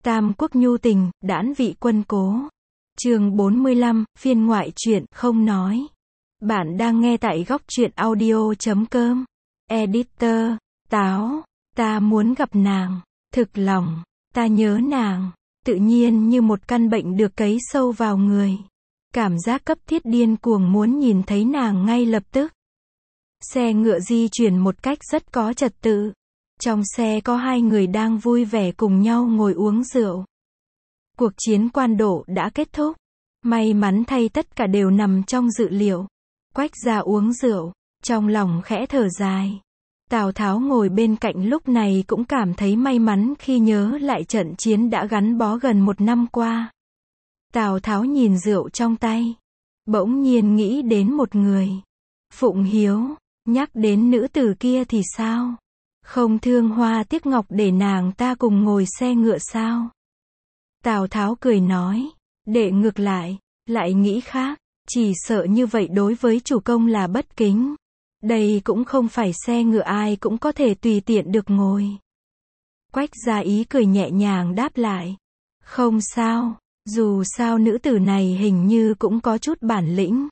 Tam quốc nhu tình, đãn vị quân cố. Chương 45, phiên ngoại truyện, không nói. Bạn đang nghe tại góc truyện audio.com. Editor, Táo, ta muốn gặp nàng, thực lòng, ta nhớ nàng, tự nhiên như một căn bệnh được cấy sâu vào người. Cảm giác cấp thiết điên cuồng muốn nhìn thấy nàng ngay lập tức. Xe ngựa di chuyển một cách rất có trật tự. Trong xe có hai người đang vui vẻ cùng nhau ngồi uống rượu. Cuộc chiến Quan Độ đã kết thúc. May mắn thay tất cả đều nằm trong dự liệu. Quách gia uống rượu, trong lòng khẽ thở dài. Tào Tháo ngồi bên cạnh lúc này cũng cảm thấy may mắn khi nhớ lại trận chiến đã gắn bó gần 1 năm qua. Tào Tháo nhìn rượu trong tay, bỗng nhiên nghĩ đến một người. Phụng Hiếu, nhắc đến nữ tử kia thì sao? Không thương hoa tiếc ngọc để nàng ta cùng ngồi xe ngựa sao? Tào Tháo cười nói, đệ ngược lại nghĩ khác, chỉ sợ như vậy đối với chủ công là bất kính. Đây cũng không phải xe ngựa ai cũng có thể tùy tiện được ngồi. Quách gia ý cười nhẹ nhàng đáp lại, không sao, dù sao nữ tử này hình như cũng có chút bản lĩnh.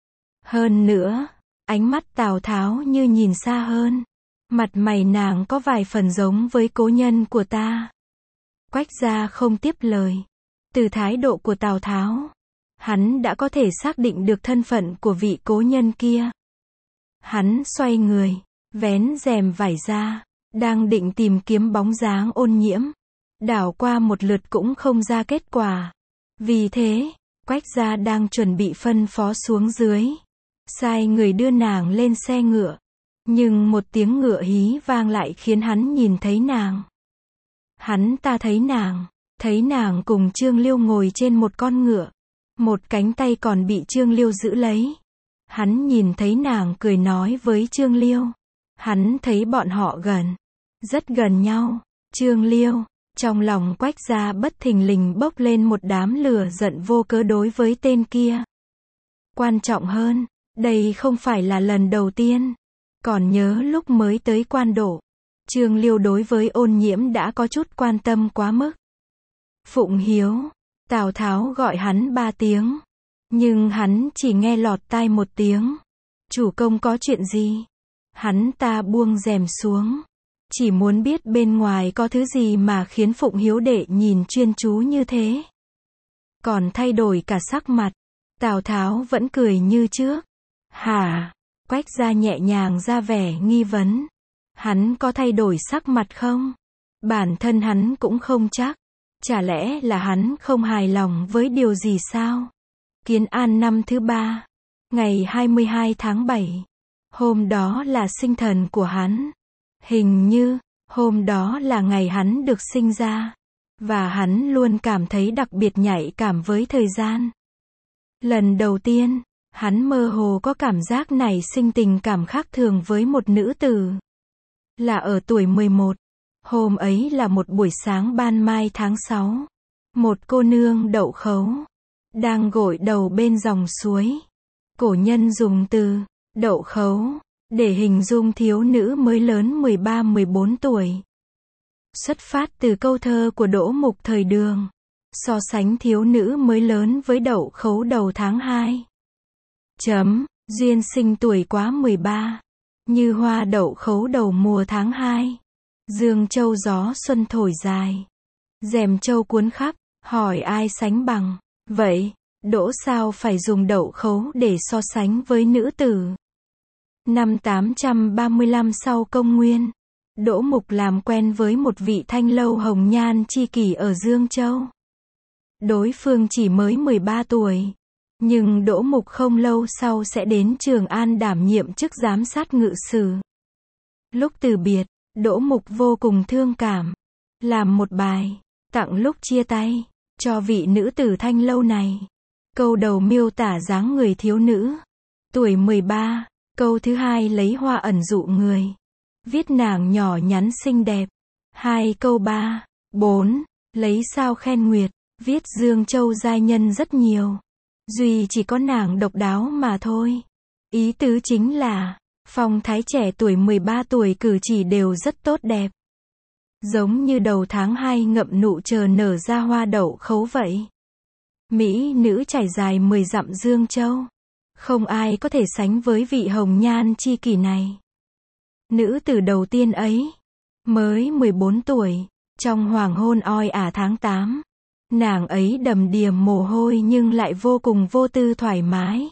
Hơn nữa, ánh mắt Tào Tháo như nhìn xa hơn. Mặt mày nàng có vài phần giống với cố nhân của ta. Quách gia không tiếp lời. Từ thái độ của Tào Tháo, hắn đã có thể xác định được thân phận của vị cố nhân kia. Hắn xoay người, vén rèm vải ra, đang định tìm kiếm bóng dáng Ôn Nhiễm. Đảo qua một lượt cũng không ra kết quả. Vì thế, Quách gia đang chuẩn bị phân phó xuống dưới, sai người đưa nàng lên xe ngựa. Nhưng một tiếng ngựa hí vang lại khiến hắn nhìn thấy nàng. Hắn ta thấy nàng cùng Trương Liêu ngồi trên một con ngựa. Một cánh tay còn bị Trương Liêu giữ lấy. Hắn nhìn thấy nàng cười nói với Trương Liêu. Hắn thấy bọn họ rất gần nhau. Trương Liêu, trong lòng Quách gia bất thình lình bốc lên một đám lửa giận vô cớ đối với tên kia. Quan trọng hơn, đây không phải là lần đầu tiên. Còn nhớ lúc mới tới Quan Độ, Trương Liêu đối với Ôn Nhiễm đã có chút quan tâm quá mức. Phụng Hiếu, Tào Tháo gọi hắn 3 tiếng, nhưng hắn chỉ nghe lọt tai 1 tiếng. Chủ công có chuyện gì? Hắn ta buông rèm xuống, chỉ muốn biết bên ngoài có thứ gì mà khiến Phụng Hiếu đệ nhìn chuyên chú như thế. Còn thay đổi cả sắc mặt, Tào Tháo vẫn cười như trước. Hả? Quách gia nhẹ nhàng ra vẻ nghi vấn. Hắn có thay đổi sắc mặt không? Bản thân hắn cũng không chắc. Chả lẽ là hắn không hài lòng với điều gì sao? Kiến An năm thứ 3, ngày 22 tháng 7. Hôm đó là sinh thần của hắn. Hình như, hôm đó là ngày hắn được sinh ra. Và hắn luôn cảm thấy đặc biệt nhạy cảm với thời gian. Lần đầu tiên, hắn mơ hồ có cảm giác nảy sinh tình cảm khác thường với một nữ tử. Là ở tuổi 11. Hôm ấy là một buổi sáng ban mai tháng 6. Một cô nương đậu khấu đang gội đầu bên dòng suối. Cổ nhân dùng từ đậu khấu để hình dung thiếu nữ mới lớn 13-14 tuổi. Xuất phát từ câu thơ của Đỗ Mục thời Đường, so sánh thiếu nữ mới lớn với đậu khấu đầu tháng 2. Duyên sinh tuổi quá 13, như hoa đậu khấu đầu mùa tháng 2. Dương châu gió xuân thổi dài, rèm châu cuốn khắp, hỏi ai sánh bằng. Vậy, Đỗ sao phải dùng đậu khấu để so sánh với nữ tử? Năm 835 sau công nguyên, Đỗ Mục làm quen với một vị thanh lâu hồng nhan chi kỷ ở Dương Châu. Đối phương chỉ mới 13 tuổi. Nhưng Đỗ Mục không lâu sau sẽ đến Trường An đảm nhiệm chức giám sát ngự sử. Lúc từ biệt, Đỗ Mục vô cùng thương cảm. Làm một bài, tặng lúc chia tay, cho vị nữ tử thanh lâu này. Câu đầu miêu tả dáng người thiếu nữ. Tuổi 13, câu thứ hai lấy hoa ẩn dụ người. Viết nàng nhỏ nhắn xinh đẹp. 2 câu 3, 4, lấy sao khen nguyệt. Viết Dương Châu giai nhân rất nhiều. Duy chỉ có nàng độc đáo mà thôi. Ý tứ chính là, phong thái trẻ tuổi 13 tuổi cử chỉ đều rất tốt đẹp. giống như đầu tháng 2 ngậm nụ chờ nở ra hoa đậu khấu vậy. Mỹ nữ trải dài 10 dặm Dương Châu. Không ai có thể sánh với vị hồng nhan chi kỷ này. Nữ tử đầu tiên ấy, mới 14 tuổi, trong hoàng hôn oi ả tháng 8. Nàng ấy đầm đìa mồ hôi nhưng lại vô cùng vô tư thoải mái.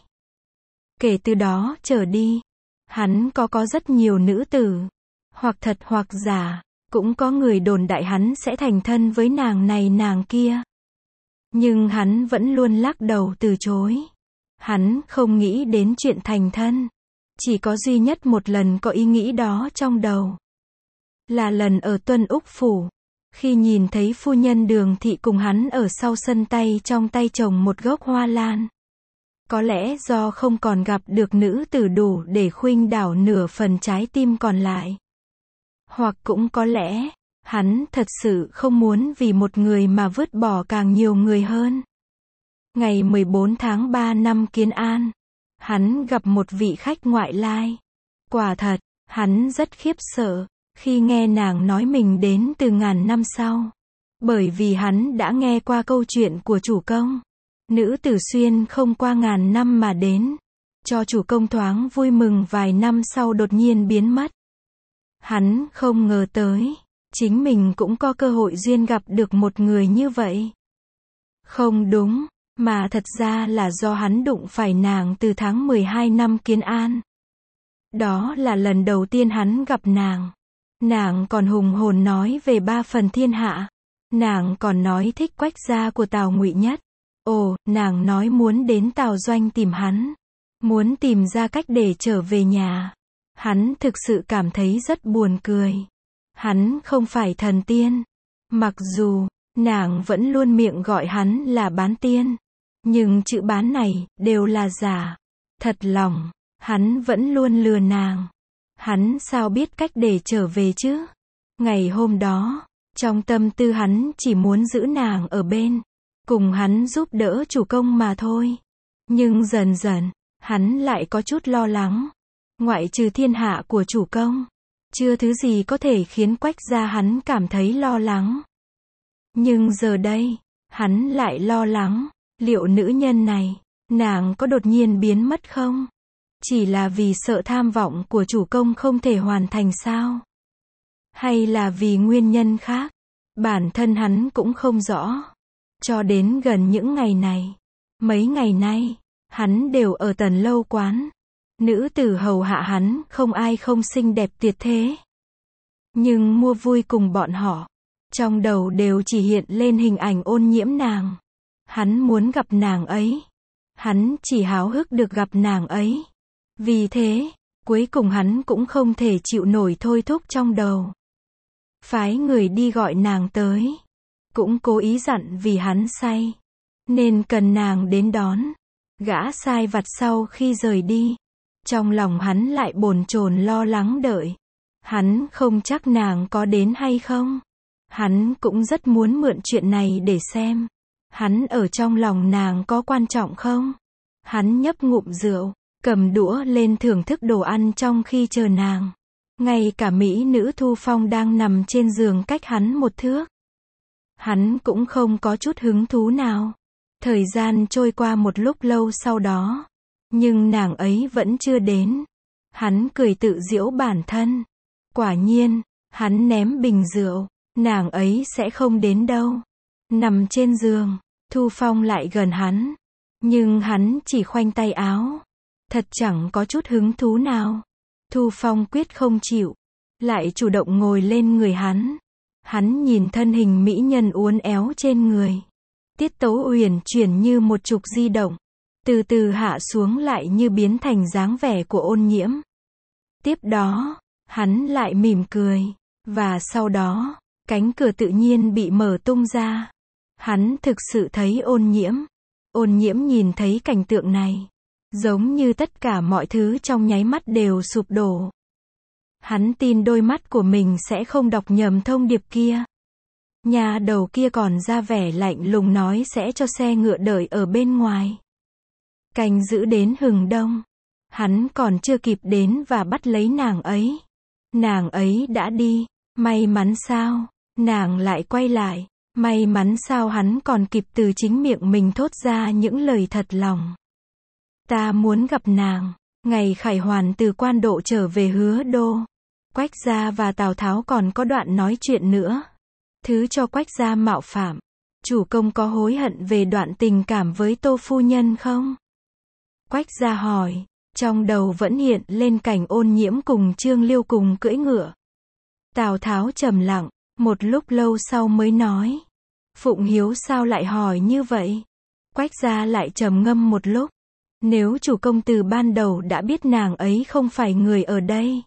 Kể từ đó trở đi, hắn có rất nhiều nữ tử, hoặc thật hoặc giả, cũng có người đồn đại hắn sẽ thành thân với nàng này nàng kia. Nhưng hắn vẫn luôn lắc đầu từ chối. Hắn không nghĩ đến chuyện thành thân. Chỉ có duy nhất một lần có ý nghĩ đó trong đầu. Là lần ở Tuân Úc Phủ. Khi nhìn thấy phu nhân Đường Thị cùng hắn ở sau sân tay trong tay trồng một gốc hoa lan. Có lẽ do không còn gặp được nữ tử đủ để khuynh đảo nửa phần trái tim còn lại. Hoặc cũng có lẽ, hắn thật sự không muốn vì một người mà vứt bỏ càng nhiều người hơn. Ngày 14 tháng 3 năm Kiến An, hắn gặp một vị khách ngoại lai. Quả thật, hắn rất khiếp sợ, khi nghe nàng nói mình đến từ ngàn năm sau. Bởi vì hắn đã nghe qua câu chuyện của chủ công. Nữ tử xuyên không qua ngàn năm mà đến. Cho chủ công thoáng vui mừng vài năm sau đột nhiên biến mất. Hắn không ngờ tới, chính mình cũng có cơ hội duyên gặp được một người như vậy. Không đúng, mà thật ra là do hắn đụng phải nàng từ tháng 12 năm Kiến An. Đó là lần đầu tiên hắn gặp nàng. Nàng còn hùng hồn nói về 3 phần thiên hạ. Nàng còn nói thích Quách gia của Tào Ngụy Nhất. Ồ, nàng nói muốn đến Tào Doanh tìm hắn. Muốn tìm ra cách để trở về nhà. Hắn thực sự cảm thấy rất buồn cười. Hắn không phải thần tiên. Mặc dù, nàng vẫn luôn miệng gọi hắn là bán tiên. Nhưng chữ bán này, đều là giả. Thật lòng, hắn vẫn luôn lừa nàng. Hắn sao biết cách để trở về chứ? Ngày hôm đó, trong tâm tư hắn chỉ muốn giữ nàng ở bên. Cùng hắn giúp đỡ chủ công mà thôi. Nhưng dần dần, hắn lại có chút lo lắng. Ngoại trừ thiên hạ của chủ công, chưa thứ gì có thể khiến Quách gia hắn cảm thấy lo lắng. Nhưng giờ đây, hắn lại lo lắng, liệu nữ nhân này, nàng có đột nhiên biến mất không? Chỉ là vì sợ tham vọng của chủ công không thể hoàn thành sao? Hay là vì nguyên nhân khác? Bản thân hắn cũng không rõ. Cho đến gần những ngày này, mấy ngày nay, hắn đều ở Tần Lâu quán. Nữ tử hầu hạ hắn, không ai không xinh đẹp tuyệt thế. Nhưng mua vui cùng bọn họ, trong đầu đều chỉ hiện lên hình ảnh Ôn Nhiễm nàng. Hắn muốn gặp nàng ấy. Hắn chỉ háo hức được gặp nàng ấy. Vì thế, cuối cùng hắn cũng không thể chịu nổi thôi thúc trong đầu. Phái người đi gọi nàng tới. Cũng cố ý dặn vì hắn say. Nên cần nàng đến đón. Gã sai vặt sau khi rời đi. Trong lòng hắn lại bồn chồn lo lắng đợi. Hắn không chắc nàng có đến hay không. Hắn cũng rất muốn mượn chuyện này để xem. Hắn ở trong lòng nàng có quan trọng không? Hắn nhấp ngụm rượu, cầm đũa lên thưởng thức đồ ăn trong khi chờ nàng. Ngay cả mỹ nữ Thu Phong đang nằm trên giường cách hắn một thước. Hắn cũng không có chút hứng thú nào. Thời gian trôi qua một lúc lâu sau đó. Nhưng nàng ấy vẫn chưa đến. Hắn cười tự giễu bản thân. Quả nhiên, hắn ném bình rượu. Nàng ấy sẽ không đến đâu. Nằm trên giường, Thu Phong lại gần hắn. Nhưng hắn chỉ khoanh tay áo. Thật chẳng có chút hứng thú nào. Thu Phong quyết không chịu. Lại chủ động ngồi lên người hắn. Hắn nhìn thân hình mỹ nhân uốn éo trên người. Tiết tấu uyển chuyển như một trục di động. Từ từ hạ xuống lại như biến thành dáng vẻ của Ôn Nhiễm. Tiếp đó, hắn lại mỉm cười. Và sau đó, cánh cửa tự nhiên bị mở tung ra. Hắn thực sự thấy Ôn Nhiễm. Ôn Nhiễm nhìn thấy cảnh tượng này. Giống như tất cả mọi thứ trong nháy mắt đều sụp đổ. Hắn tin đôi mắt của mình sẽ không đọc nhầm thông điệp kia. Nhà đầu kia còn ra vẻ lạnh lùng nói sẽ cho xe ngựa đợi ở bên ngoài. Canh giữ đến hừng đông. Hắn còn chưa kịp đến và bắt lấy nàng ấy. Nàng ấy đã đi. May mắn sao? nàng lại quay lại. May mắn sao hắn còn kịp từ chính miệng mình thốt ra những lời thật lòng. Ta muốn gặp nàng. Ngày Khải Hoàn từ Quan Độ trở về Hứa Đô, Quách gia và Tào Tháo còn có đoạn nói chuyện nữa. Thứ cho Quách gia mạo phạm. Chủ công có hối hận về đoạn tình cảm với Tô phu nhân không? Quách gia hỏi. Trong đầu vẫn hiện lên cảnh Ôn Nhiễm cùng Trương Liêu cùng cưỡi ngựa. Tào Tháo trầm lặng, một lúc lâu sau mới nói. Phụng Hiếu sao lại hỏi như vậy? Quách gia lại trầm ngâm một lúc. Nếu chủ công từ ban đầu đã biết nàng ấy không phải người ở đây,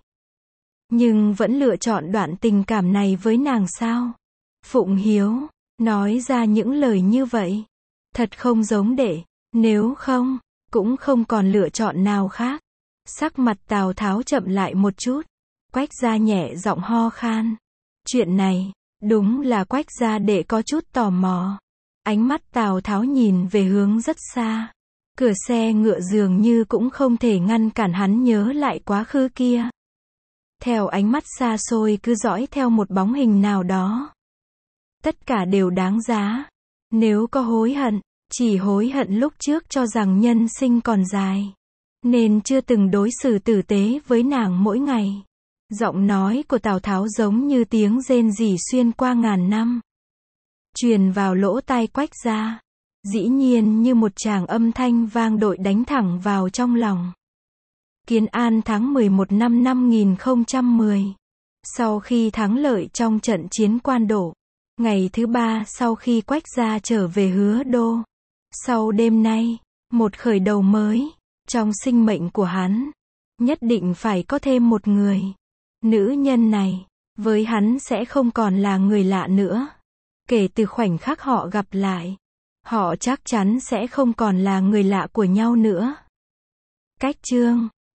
nhưng vẫn lựa chọn đoạn tình cảm này với nàng sao? Phụng Hiếu nói ra những lời như vậy. Thật không giống đệ. Nếu không, cũng không còn lựa chọn nào khác. Sắc mặt Tào Tháo chậm lại một chút. Quách gia nhẹ giọng ho khan. Chuyện này, đúng là Quách gia đệ có chút tò mò. Ánh mắt Tào Tháo nhìn về hướng rất xa. Cửa xe ngựa dường như cũng không thể ngăn cản hắn nhớ lại quá khứ kia. Theo ánh mắt xa xôi cứ dõi theo một bóng hình nào đó. Tất cả đều đáng giá. Nếu có hối hận, chỉ hối hận lúc trước cho rằng nhân sinh còn dài, nên chưa từng đối xử tử tế với nàng mỗi ngày. Giọng nói của Tào Tháo giống như tiếng rên rỉ xuyên qua ngàn năm, truyền vào lỗ tai Quách gia. Dĩ nhiên như một tràng âm thanh vang dội đánh thẳng vào trong lòng. Kiến An tháng 11 năm 5010. Sau khi thắng lợi trong trận chiến Quan Độ, ngày thứ 3 sau khi Quách gia trở về Hứa Đô, sau đêm nay, một khởi đầu mới, trong sinh mệnh của hắn, nhất định phải có thêm một người. Nữ nhân này, với hắn sẽ không còn là người lạ nữa. Kể từ khoảnh khắc họ gặp lại, họ chắc chắn sẽ không còn là người lạ của nhau nữa. Cách chương